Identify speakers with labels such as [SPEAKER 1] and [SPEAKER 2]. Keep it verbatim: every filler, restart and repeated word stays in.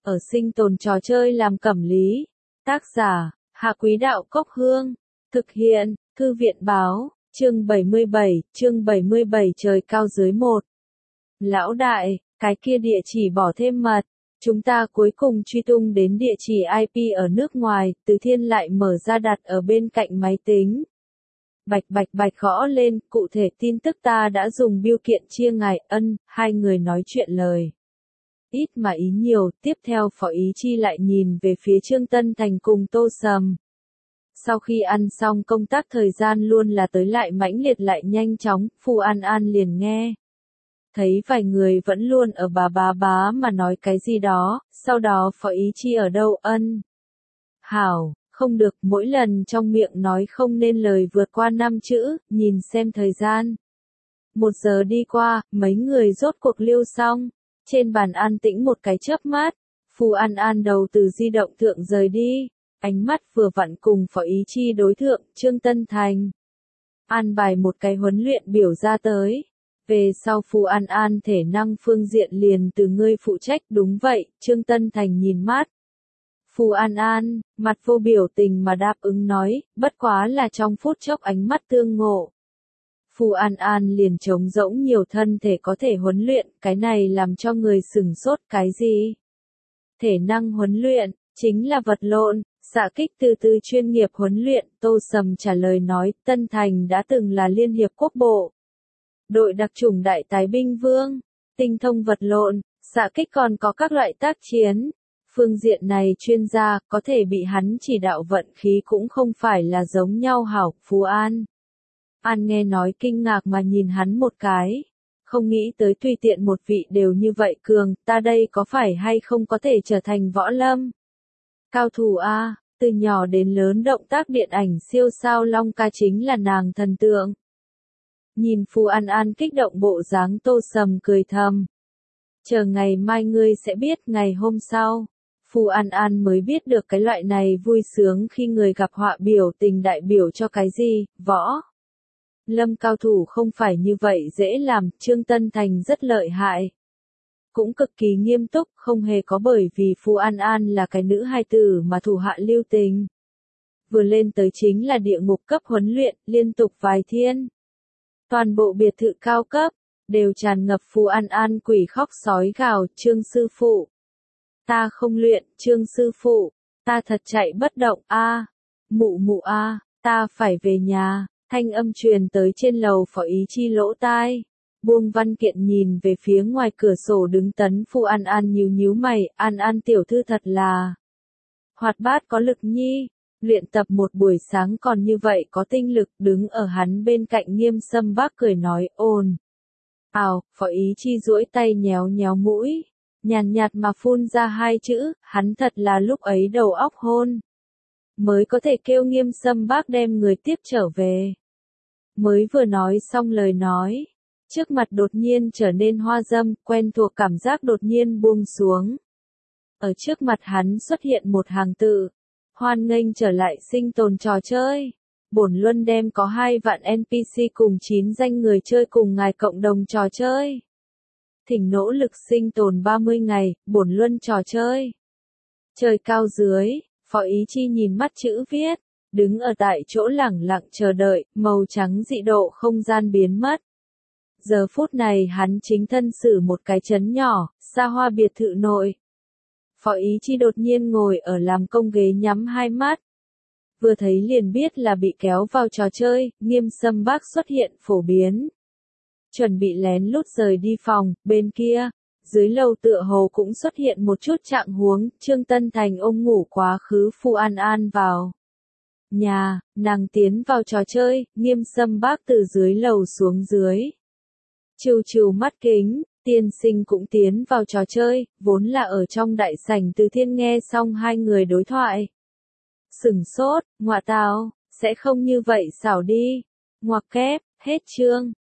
[SPEAKER 1] ở sinh tồn trò chơi làm cẩm lý. Tác giả, Hạ Quý Đạo Cốc Hương. Thực hiện, Thư viện Báo, chương bảy mươi bảy, chương bảy mươi bảy trời cao dưới một. Lão đại, cái kia địa chỉ bỏ thêm mật. Chúng ta cuối cùng truy tung đến địa chỉ i pê ở nước ngoài, Từ Thiên lại mở ra đặt ở bên cạnh máy tính. Bạch bạch bạch gõ lên, cụ thể tin tức ta đã dùng bưu kiện chia ngài ân, hai người nói chuyện lời. Ít mà ý nhiều, tiếp theo Phó Ý Chi lại nhìn về phía Trương Tân Thành cùng Tô Sầm. Sau khi ăn xong công tác thời gian luôn là tới lại mãnh liệt lại nhanh chóng, Phu An An liền nghe. Thấy vài người vẫn luôn ở bà bá bá mà nói cái gì đó, sau đó Phó Ý Chi ở đâu ân. Hảo, không được, mỗi lần trong miệng nói không nên lời vượt qua năm chữ, nhìn xem thời gian. Một giờ đi qua, mấy người rốt cuộc lưu xong. Trên bàn an tĩnh một cái chớp mắt, Phu An An đầu từ di động thượng rời đi, ánh mắt vừa vặn cùng Phó Ý Chi đối thượng, Trương Tân Thành. An bài một cái huấn luyện biểu ra tới. Về sau Phu An An thể năng phương diện liền từ ngươi phụ trách đúng vậy, Trương Tân Thành nhìn mắt. Phu An An, mặt vô biểu tình mà đáp ứng nói, bất quá là trong phút chốc ánh mắt tương ngộ. Phu An An liền trống rỗng nhiều thân thể có thể huấn luyện, cái này làm cho người sửng sốt cái gì? Thể năng huấn luyện, chính là vật lộn, xạ kích từ từ chuyên nghiệp huấn luyện, Tô Sầm trả lời nói, Tân Thành đã từng là Liên Hiệp Quốc Bộ. Đội đặc chủng Đại Tái Binh Vương, tinh thông vật lộn, xạ kích còn có các loại tác chiến. Phương diện này chuyên gia, có thể bị hắn chỉ đạo vận khí cũng không phải là giống nhau hảo, Phú An. An nghe nói kinh ngạc mà nhìn hắn một cái. Không nghĩ tới tùy tiện một vị đều như vậy cường, ta đây có phải hay không có thể trở thành võ lâm? Cao thủ A, từ nhỏ đến lớn động tác điện ảnh siêu sao Long Ca chính là nàng thần tượng. Nhìn Phu An An kích động bộ dáng Tô Sầm cười thầm. Chờ ngày mai ngươi sẽ biết ngày hôm sau. Phu An An mới biết được cái loại này vui sướng khi người gặp họa biểu tình đại biểu cho cái gì, võ. Lâm cao thủ không phải như vậy dễ làm, Trương Tân Thành rất lợi hại. Cũng cực kỳ nghiêm túc, không hề có bởi vì Phu An An là cái nữ hài tử mà thủ hạ lưu tình. Vừa lên tới chính là địa ngục cấp huấn luyện, liên tục vài thiên. Toàn bộ biệt thự cao cấp, đều tràn ngập Phu An An quỷ khóc sói gào, Trương sư phụ. Ta không luyện, Trương sư phụ, ta thật chạy bất động a, mụ mụ a, ta phải về nhà. Thanh âm truyền tới trên lầu Phó Ý Chi lỗ tai. Buông văn kiện nhìn về phía ngoài cửa sổ đứng tấn Phu An An nhíu nhíu mày, An An tiểu thư thật là hoạt bát có lực nhi, luyện tập một buổi sáng còn như vậy có tinh lực, đứng ở hắn bên cạnh Nghiêm Sâm Bác cười nói, ồn. Ào, Phó Ý Chi duỗi tay nhéo nhéo mũi, nhàn nhạt mà phun ra hai chữ, hắn thật là lúc ấy đầu óc hôn. Mới có thể kêu Nghiêm Sâm Bác đem người tiếp trở về. Mới vừa nói xong lời nói, trước mặt đột nhiên trở nên hoa dâm, quen thuộc cảm giác đột nhiên buông xuống. Ở trước mặt hắn xuất hiện một hàng tự, hoan nghênh trở lại sinh tồn trò chơi. Bổn luân đem có hai vạn en pê xê cùng chín danh người chơi cùng ngài cộng đồng trò chơi. Thỉnh nỗ lực sinh tồn ba mươi ngày, bổn luân trò chơi. Trời cao dưới. Phó Ý Chi nhìn mắt chữ viết, đứng ở tại chỗ lẳng lặng chờ đợi, màu trắng dị độ không gian biến mất. Giờ phút này hắn chính thân xử một cái trấn nhỏ, xa hoa biệt thự nội. Phó Ý Chi đột nhiên ngồi ở làm công ghế nhắm hai mắt. Vừa thấy liền biết là bị kéo vào trò chơi, Nghiêm Sâm Bác xuất hiện phổ biến. Chuẩn bị lén lút rời đi phòng, bên kia. Dưới lầu tựa hồ cũng xuất hiện một chút trạng huống, Trương Tân Thành ôm ngủ quá khứ Phu An An vào nhà, nàng tiến vào trò chơi, Nghiêm Sâm Bác từ dưới lầu xuống dưới. Trừ trừ mắt kính, tiên sinh cũng tiến vào trò chơi, vốn là ở trong đại sảnh Từ Thiên nghe xong hai người đối thoại. Sửng sốt, ngọa tào, sẽ không như vậy xảo đi. Ngoặc kép, hết chương.